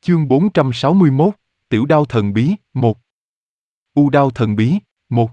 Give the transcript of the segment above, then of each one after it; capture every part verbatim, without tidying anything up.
Chương bốn trăm sáu mươi mốt, Tiểu đao thần bí, một. U đao thần bí, một.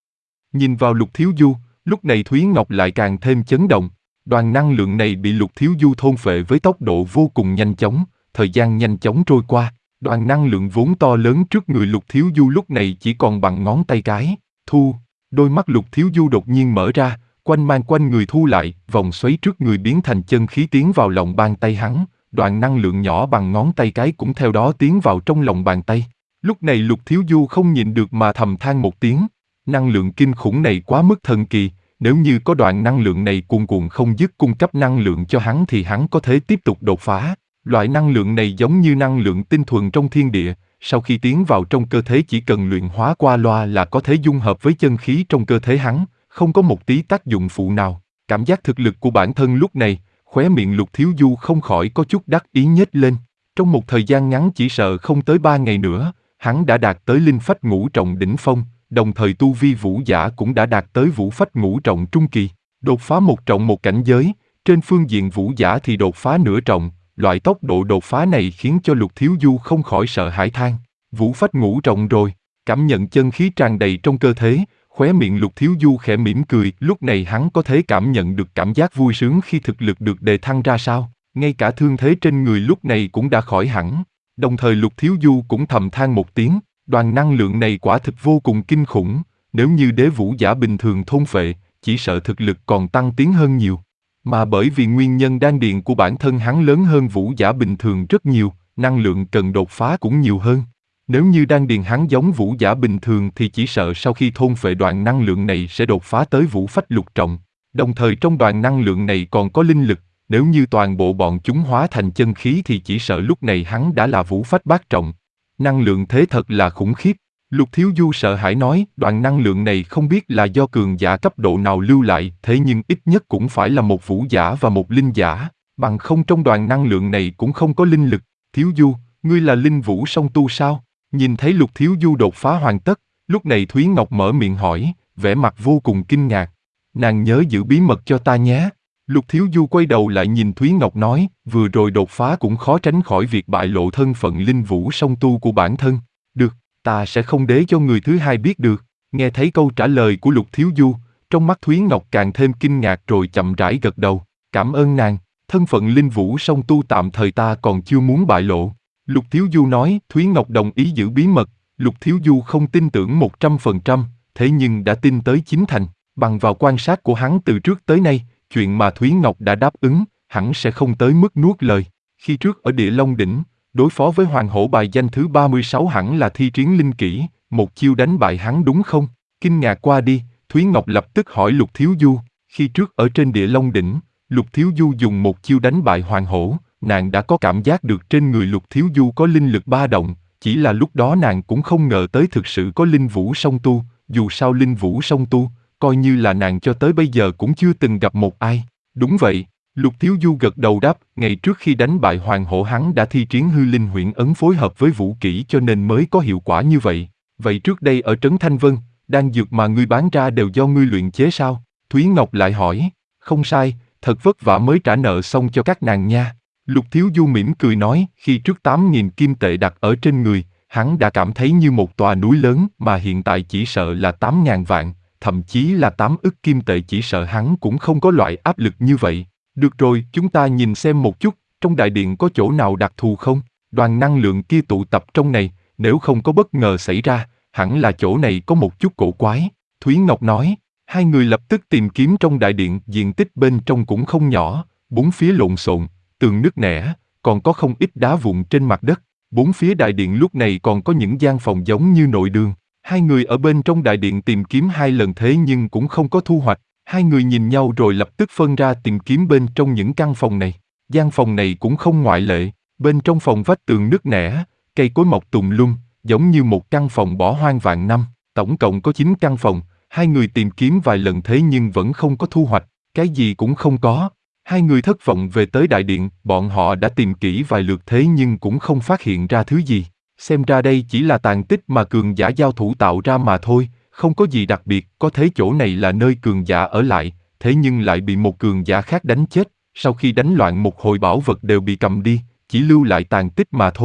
Nhìn vào Lục Thiếu Du, lúc này Thúy Ngọc lại càng thêm chấn động. Đoàn năng lượng này bị Lục Thiếu Du thôn phệ với tốc độ vô cùng nhanh chóng, thời gian nhanh chóng trôi qua. Đoàn năng lượng vốn to lớn trước người Lục Thiếu Du lúc này chỉ còn bằng ngón tay cái. Thu, đôi mắt Lục Thiếu Du đột nhiên mở ra, quanh mang quanh người thu lại, vòng xoáy trước người biến thành chân khí tiến vào lòng bàn tay hắn. Đoạn năng lượng nhỏ bằng ngón tay cái cũng theo đó tiến vào trong lòng bàn tay. Lúc này Lục Thiếu Du không nhịn được mà thầm than một tiếng. Năng lượng kinh khủng này quá mức thần kỳ, nếu như có đoạn năng lượng này cuồn cuộn không dứt cung cấp năng lượng cho hắn thì hắn có thể tiếp tục đột phá. Loại năng lượng này giống như năng lượng tinh thuần trong thiên địa, sau khi tiến vào trong cơ thể chỉ cần luyện hóa qua loa là có thể dung hợp với chân khí trong cơ thể hắn, không có một tí tác dụng phụ nào. Cảm giác thực lực của bản thân lúc này, khóe miệng Lục Thiếu Du không khỏi có chút đắc ý nhếch lên. Trong một thời gian ngắn chỉ sợ không tới ba ngày nữa, hắn đã đạt tới linh phách ngũ trọng đỉnh phong, đồng thời tu vi vũ giả cũng đã đạt tới vũ phách ngũ trọng trung kỳ. Đột phá một trọng một cảnh giới, trên phương diện vũ giả thì đột phá nửa trọng, loại tốc độ đột phá này khiến cho Lục Thiếu Du không khỏi sợ hãi than. Vũ phách ngũ trọng rồi, cảm nhận chân khí tràn đầy trong cơ thể. Khóe miệng Lục Thiếu Du khẽ mỉm cười, lúc này hắn có thể cảm nhận được cảm giác vui sướng khi thực lực được đề thăng ra sao, ngay cả thương thế trên người lúc này cũng đã khỏi hẳn. Đồng thời Lục Thiếu Du cũng thầm than một tiếng, đoàn năng lượng này quả thực vô cùng kinh khủng, nếu như đế vũ giả bình thường thôn phệ, chỉ sợ thực lực còn tăng tiến hơn nhiều. Mà bởi vì nguyên nhân đan điền của bản thân hắn lớn hơn vũ giả bình thường rất nhiều, năng lượng cần đột phá cũng nhiều hơn. Nếu như đan điền hắn giống vũ giả bình thường thì chỉ sợ sau khi thôn phệ đoạn năng lượng này sẽ đột phá tới vũ phách lục trọng. Đồng thời trong đoạn năng lượng này còn có linh lực, nếu như toàn bộ bọn chúng hóa thành chân khí thì chỉ sợ lúc này hắn đã là vũ phách bát trọng. Năng lượng thế thật là khủng khiếp. Lục Thiếu Du sợ hãi nói, đoạn năng lượng này không biết là do cường giả cấp độ nào lưu lại, thế nhưng ít nhất cũng phải là một vũ giả và một linh giả, bằng không trong đoạn năng lượng này cũng không có linh lực. Thiếu Du, ngươi là linh vũ song tu sao? Nhìn thấy Lục Thiếu Du đột phá hoàn tất, lúc này Thúy Ngọc mở miệng hỏi, vẻ mặt vô cùng kinh ngạc. Nàng nhớ giữ bí mật cho ta nhé. Lục Thiếu Du quay đầu lại nhìn Thúy Ngọc nói, vừa rồi đột phá cũng khó tránh khỏi việc bại lộ thân phận linh vũ song tu của bản thân. Được, ta sẽ không để cho người thứ hai biết được. Nghe thấy câu trả lời của Lục Thiếu Du, trong mắt Thúy Ngọc càng thêm kinh ngạc rồi chậm rãi gật đầu. Cảm ơn nàng, thân phận linh vũ song tu tạm thời ta còn chưa muốn bại lộ. Lục Thiếu Du nói, Thúy Ngọc đồng ý giữ bí mật. Lục Thiếu Du không tin tưởng một trăm phần trăm, thế nhưng đã tin tới chín thành. Bằng vào quan sát của hắn từ trước tới nay, chuyện mà Thúy Ngọc đã đáp ứng, hẳn sẽ không tới mức nuốt lời. Khi trước ở Địa Long Đỉnh, đối phó với Hoàng Hổ bài danh thứ ba mươi sáu hẳn là thi triển linh kỹ, một chiêu đánh bại hắn đúng không? Kinh ngạc qua đi, Thúy Ngọc lập tức hỏi Lục Thiếu Du, khi trước ở trên Địa Long Đỉnh, Lục Thiếu Du dùng một chiêu đánh bại Hoàng Hổ, nàng đã có cảm giác được trên người Lục Thiếu Du có linh lực ba động, chỉ là lúc đó nàng cũng không ngờ tới thực sự có linh vũ song tu, dù sao linh vũ song tu, coi như là nàng cho tới bây giờ cũng chưa từng gặp một ai. Đúng vậy, Lục Thiếu Du gật đầu đáp, ngày trước khi đánh bại Hoàng Hổ hắn đã thi triển hư linh huyễn ấn phối hợp với vũ kỹ cho nên mới có hiệu quả như vậy. Vậy trước đây ở Trấn Thanh Vân, đan dược mà ngươi bán ra đều do ngươi luyện chế sao? Thúy Ngọc lại hỏi, không sai, thật vất vả mới trả nợ xong cho các nàng nha. Lục Thiếu Du mỉm cười nói, khi trước tám nghìn kim tệ đặt ở trên người, hắn đã cảm thấy như một tòa núi lớn mà hiện tại chỉ sợ là tám ngàn vạn, thậm chí là tám ức kim tệ chỉ sợ hắn cũng không có loại áp lực như vậy. Được rồi, chúng ta nhìn xem một chút, trong đại điện có chỗ nào đặc thù không? Đoàn năng lượng kia tụ tập trong này, nếu không có bất ngờ xảy ra, hẳn là chỗ này có một chút cổ quái. Thúy Ngọc nói, hai người lập tức tìm kiếm trong đại điện, diện tích bên trong cũng không nhỏ, bốn phía lộn xộn, tường nứt nẻ, còn có không ít đá vụn trên mặt đất. Bốn phía đại điện lúc này còn có những gian phòng giống như nội đường. Hai người ở bên trong đại điện tìm kiếm hai lần thế nhưng cũng không có thu hoạch. Hai người nhìn nhau rồi lập tức phân ra tìm kiếm bên trong những căn phòng này. Gian phòng này cũng không ngoại lệ. Bên trong phòng vách tường nứt nẻ, cây cối mọc tùm lum, giống như một căn phòng bỏ hoang vạn năm. Tổng cộng có chín căn phòng. Hai người tìm kiếm vài lần thế nhưng vẫn không có thu hoạch. Cái gì cũng không có. Hai người thất vọng về tới đại điện. Bọn họ đã tìm kỹ vài lượt thế nhưng cũng không phát hiện ra thứ gì. Xem ra đây chỉ là tàn tích mà cường giả giao thủ tạo ra mà thôi, không có gì đặc biệt. Có thể chỗ này là nơi cường giả ở lại, thế nhưng lại bị một cường giả khác đánh chết. Sau khi đánh loạn một hồi bảo vật đều bị cầm đi, chỉ lưu lại tàn tích mà thôi.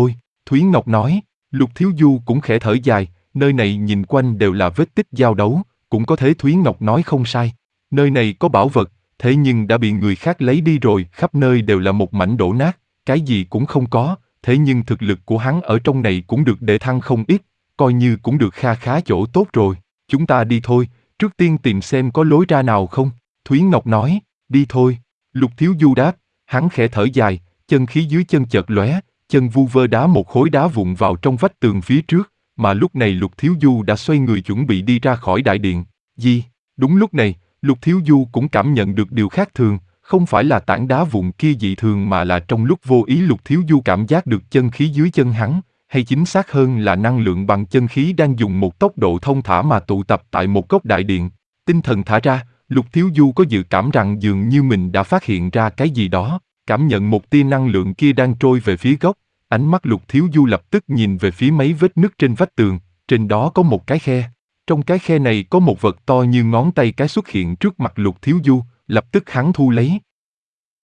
Thúy Ngọc nói. Lục Thiếu Du cũng khẽ thở dài, nơi này nhìn quanh đều là vết tích giao đấu, cũng có thể Thúy Ngọc nói không sai. Nơi này có bảo vật, thế nhưng đã bị người khác lấy đi rồi, khắp nơi đều là một mảnh đổ nát, cái gì cũng không có, thế nhưng thực lực của hắn ở trong này cũng được đề thăng không ít, coi như cũng được kha khá chỗ tốt rồi. Chúng ta đi thôi, trước tiên tìm xem có lối ra nào không, Thúy Ngọc nói, đi thôi. Lục Thiếu Du đáp, hắn khẽ thở dài, chân khí dưới chân chợt lóe, chân vu vơ đá một khối đá vụn vào trong vách tường phía trước, mà lúc này Lục Thiếu Du đã xoay người chuẩn bị đi ra khỏi đại điện. Gì? Đúng lúc này, Lục Thiếu Du cũng cảm nhận được điều khác thường, không phải là tảng đá vụn kia dị thường mà là trong lúc vô ý Lục Thiếu Du cảm giác được chân khí dưới chân hắn, hay chính xác hơn là năng lượng bằng chân khí đang dùng một tốc độ thông thả mà tụ tập tại một góc đại điện. Tinh thần thả ra, Lục Thiếu Du có dự cảm rằng dường như mình đã phát hiện ra cái gì đó, cảm nhận một tia năng lượng kia đang trôi về phía góc, ánh mắt Lục Thiếu Du lập tức nhìn về phía mấy vết nứt trên vách tường, trên đó có một cái khe. Trong cái khe này có một vật to như ngón tay cái xuất hiện trước mặt Lục Thiếu Du, lập tức hắn thu lấy.